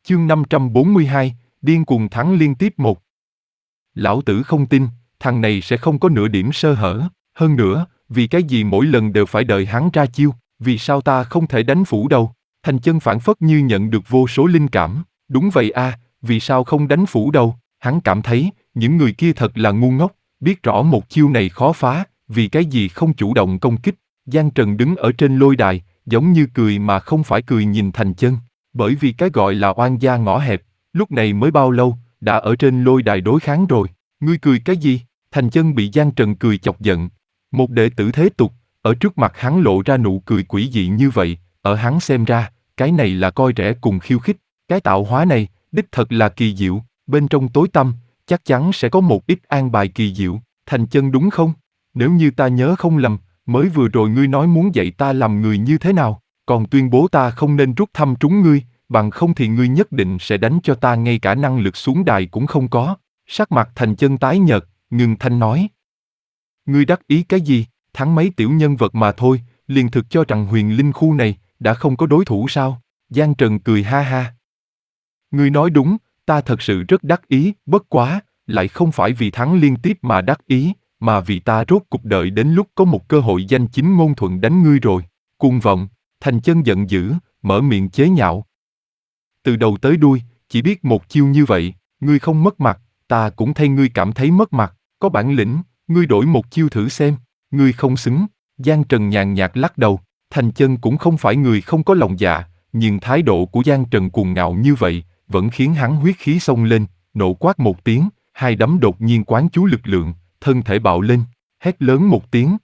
Chương 542, điên cuồng thắng liên tiếp một. Lão tử không tin, thằng này sẽ không có nửa điểm sơ hở. Hơn nữa, vì cái gì mỗi lần đều phải đợi hắn ra chiêu, vì sao ta không thể đánh phủ đầu? Thành Chân phảng phất như nhận được vô số linh cảm. Đúng vậy a, vì sao không đánh phủ đầu? Hắn cảm thấy, những người kia thật là ngu ngốc, biết rõ một chiêu này khó phá, vì cái gì không chủ động công kích? Giang Trần đứng ở trên lôi đài, giống như cười mà không phải cười nhìn Thành Chân. Bởi vì cái gọi là oan gia ngõ hẹp, lúc này mới bao lâu, đã ở trên lôi đài đối kháng rồi. Ngươi cười cái gì? Thành Chân bị Giang Trần cười chọc giận. Một đệ tử thế tục, ở trước mặt hắn lộ ra nụ cười quỷ dị như vậy, ở hắn xem ra, cái này là coi rẻ cùng khiêu khích. Cái tạo hóa này, đích thật là kỳ diệu, bên trong tối tăm, chắc chắn sẽ có một ít an bài kỳ diệu. Thành Chân đúng không? Nếu như ta nhớ không lầm, mới vừa rồi ngươi nói muốn dạy ta làm người như thế nào, còn tuyên bố ta không nên rút thăm trúng ngươi, bằng không thì ngươi nhất định sẽ đánh cho ta ngay cả năng lực xuống đài cũng không có. Sắc mặt Thành Chân tái nhợt, ngừng thanh nói. Ngươi đắc ý cái gì, thắng mấy tiểu nhân vật mà thôi, liền thực cho rằng Huyền Linh khu này, đã không có đối thủ sao? Giang Trần cười ha ha. Ngươi nói đúng, ta thật sự rất đắc ý, bất quá, lại không phải vì thắng liên tiếp mà đắc ý, mà vì ta rốt cục đợi đến lúc có một cơ hội danh chính ngôn thuận đánh ngươi rồi. Cuồng vọng, Thành Chân giận dữ, mở miệng chế nhạo. Từ đầu tới đuôi, chỉ biết một chiêu như vậy, ngươi không mất mặt, ta cũng thay ngươi cảm thấy mất mặt, có bản lĩnh, ngươi đổi một chiêu thử xem, ngươi không xứng. Giang Trần nhàn nhạt lắc đầu, Thành Chân cũng không phải người không có lòng dạ, nhưng thái độ của Giang Trần cuồng ngạo như vậy, vẫn khiến hắn huyết khí xông lên, nộ quát một tiếng, hai đấm đột nhiên quán chú lực lượng, thân thể bạo lên, hét lớn một tiếng.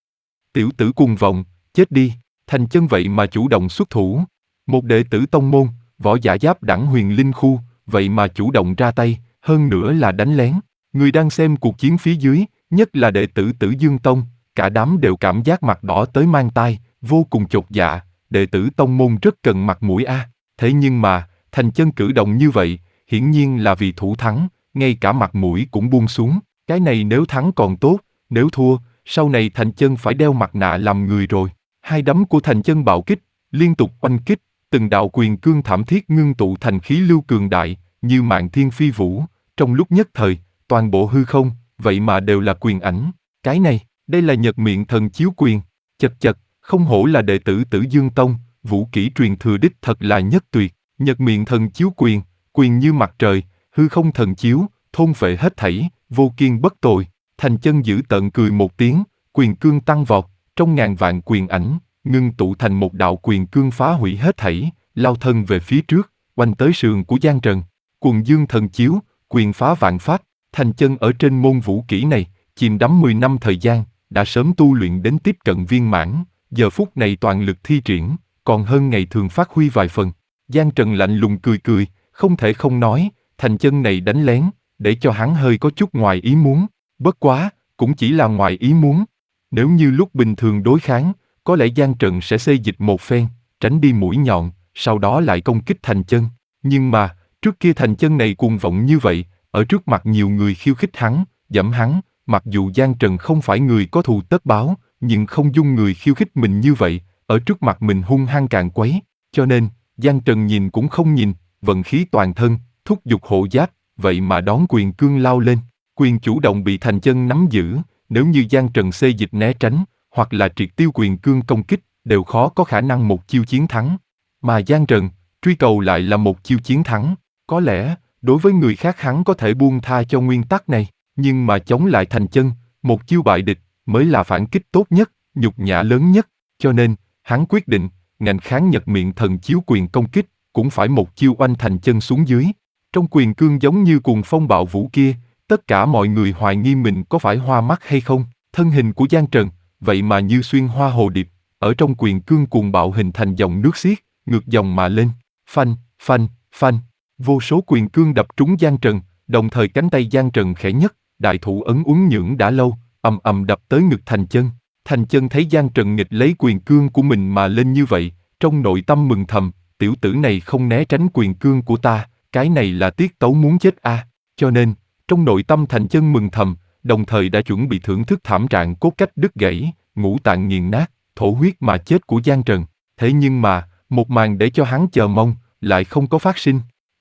Tiểu tử cuồng vọng, chết đi! Thành Chân vậy mà chủ động xuất thủ, một đệ tử tông môn, võ giả giáp đẳng Huyền Linh khu, vậy mà chủ động ra tay, hơn nữa là đánh lén. Người đang xem cuộc chiến phía dưới, nhất là đệ tử Tử Dương Tông, cả đám đều cảm giác mặt đỏ tới mang tai, vô cùng chột dạ, đệ tử tông môn rất cần mặt mũi a. Thế nhưng mà, Thành Chân cử động như vậy, hiển nhiên là vì thủ thắng, ngay cả mặt mũi cũng buông xuống. Cái này nếu thắng còn tốt, nếu thua, sau này Thành Chân phải đeo mặt nạ làm người rồi. Hai đấm của Thành Chân bạo kích, liên tục oanh kích, từng đạo quyền cương thảm thiết ngưng tụ thành khí lưu cường đại, như mạn thiên phi vũ, trong lúc nhất thời, toàn bộ hư không, vậy mà đều là quyền ảnh. Cái này, đây là Nhật Miệng Thần Chiếu Quyền. Chật chật, không hổ là đệ tử Tử Dương Tông, vũ kỹ truyền thừa đích thật là nhất tuyệt. Nhật Miệng Thần Chiếu Quyền, quyền như mặt trời, hư không thần chiếu, thôn phệ hết thảy, vô kiên bất tồi. Thành Chân giữ tợn cười một tiếng, quyền cương tăng vọt, trong ngàn vạn quyền ảnh, ngưng tụ thành một đạo quyền cương phá hủy hết thảy, lao thân về phía trước, oanh tới sườn của Giang Trần. Quần Dương Thần Chiếu, quyền phá vạn pháp. Thành Chân ở trên môn vũ kỹ này, chìm đắm 10 năm thời gian, đã sớm tu luyện đến tiếp cận viên mãn, giờ phút này toàn lực thi triển, còn hơn ngày thường phát huy vài phần. Giang Trần lạnh lùng cười cười, không thể không nói, Thành Chân này đánh lén, để cho hắn hơi có chút ngoài ý muốn, bất quá, cũng chỉ là ngoài ý muốn. Nếu như lúc bình thường đối kháng, có lẽ Giang Trần sẽ xê dịch một phen, tránh đi mũi nhọn, sau đó lại công kích Thành Chân. Nhưng mà, trước kia Thành Chân này cuồng vọng như vậy, ở trước mặt nhiều người khiêu khích hắn, giẫm hắn, mặc dù Giang Trần không phải người có thù tất báo, nhưng không dung người khiêu khích mình như vậy, ở trước mặt mình hung hăng càn quấy. Cho nên, Giang Trần nhìn cũng không nhìn, vận khí toàn thân, thúc giục hộ giáp, vậy mà đón quyền cương lao lên. Quyền chủ động bị Thành Chân nắm giữ, nếu như Giang Trần xê dịch né tránh, hoặc là triệt tiêu quyền cương công kích, đều khó có khả năng một chiêu chiến thắng. Mà Giang Trần, truy cầu lại là một chiêu chiến thắng. Có lẽ, đối với người khác hắn có thể buông tha cho nguyên tắc này, nhưng mà chống lại Thành Chân, một chiêu bại địch, mới là phản kích tốt nhất, nhục nhã lớn nhất. Cho nên, hắn quyết định, ngạnh kháng Nhật Miệng Thần Chiếu Quyền công kích, cũng phải một chiêu oanh Thành Chân xuống dưới. Trong quyền cương giống như cuồng phong bạo vũ kia, tất cả mọi người hoài nghi mình có phải hoa mắt hay không. Thân hình của Giang Trần, vậy mà như xuyên hoa hồ điệp, ở trong quyền cương cuồng bạo hình thành dòng nước xiết, ngược dòng mà lên. Phanh, phanh, phanh. Vô số quyền cương đập trúng Giang Trần, đồng thời cánh tay Giang Trần khẽ nhấc, đại thủ ấn uốn nhưỡng đã lâu, ầm ầm đập tới ngực Thành Chân. Thành Chân thấy Giang Trần nghịch lấy quyền cương của mình mà lên như vậy, trong nội tâm mừng thầm, tiểu tử này không né tránh quyền cương của ta, cái này là tiết tấu muốn chết a. Cho nên, trong nội tâm Thành Chân mừng thầm, đồng thời đã chuẩn bị thưởng thức thảm trạng cốt cách đứt gãy, ngũ tạng nghiền nát, thổ huyết mà chết của Giang Trần. Thế nhưng mà, một màn để cho hắn chờ mong, lại không có phát sinh.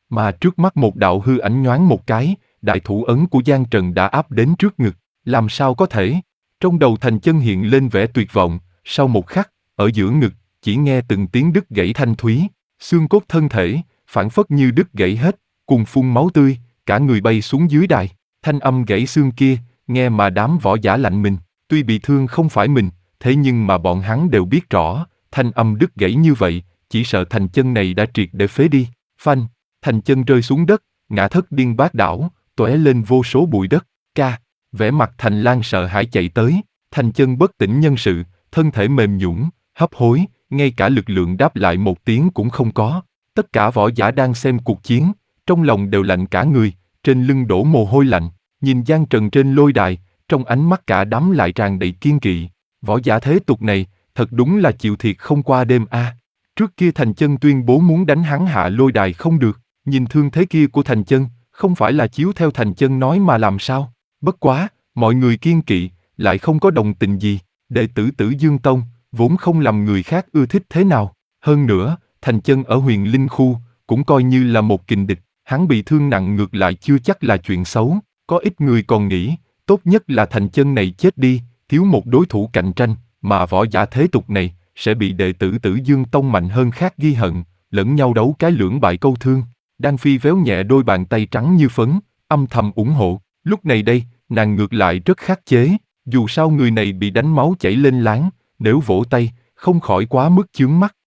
mà trước mắt một đạo hư ảnh nhoáng một cái, đại thủ ấn của Giang Trần đã áp đến trước ngực, làm sao có thể? Trong đầu Thành Chân hiện lên vẻ tuyệt vọng, sau một khắc, ở giữa ngực, chỉ nghe từng tiếng đứt gãy thanh thúy, xương cốt thân thể, phảng phất như đứt gãy hết, cùng phun máu tươi, cả người bay xuống dưới đài, thanh âm gãy xương kia, nghe mà đám võ giả lạnh mình, tuy bị thương không phải mình, thế nhưng mà bọn hắn đều biết rõ, thanh âm đứt gãy như vậy, chỉ sợ Thành Chân này đã triệt để phế đi, phanh, Thành Chân rơi xuống đất, ngã thất điên bát đảo, tóe lên vô số bụi đất, ca, vẻ mặt Thành Lang sợ hãi chạy tới, Thành Chân bất tỉnh nhân sự, thân thể mềm nhũn, hấp hối, ngay cả lực lượng đáp lại một tiếng cũng không có. Tất cả võ giả đang xem cuộc chiến, trong lòng đều lạnh cả người, trên lưng đổ mồ hôi lạnh, nhìn Giang Trần trên lôi đài, trong ánh mắt cả đám lại tràn đầy kiên kỵ. Võ giả thế tục này, thật đúng là chịu thiệt không qua đêm a. Trước kia Thành Chân tuyên bố muốn đánh hắn hạ lôi đài không được, nhìn thương thế kia của Thành Chân, không phải là chiếu theo Thành Chân nói mà làm sao? Bất quá, mọi người kiên kỵ, lại không có đồng tình gì, đệ tử Tử Dương Tông, vốn không làm người khác ưa thích thế nào. Hơn nữa, Thành Chân ở Huyền Linh Khu, cũng coi như là một kình địch, hắn bị thương nặng ngược lại chưa chắc là chuyện xấu, có ít người còn nghĩ, tốt nhất là Thành Chân này chết đi, thiếu một đối thủ cạnh tranh, mà võ giả thế tục này, sẽ bị đệ tử Tử Dương Tông mạnh hơn khác ghi hận, lẫn nhau đấu cái lưỡng bại câu thương. Đan Phi véo nhẹ đôi bàn tay trắng như phấn, âm thầm ủng hộ, lúc này đây, nàng ngược lại rất khắc chế, dù sao người này bị đánh máu chảy lên láng, nếu vỗ tay, không khỏi quá mức chướng mắt.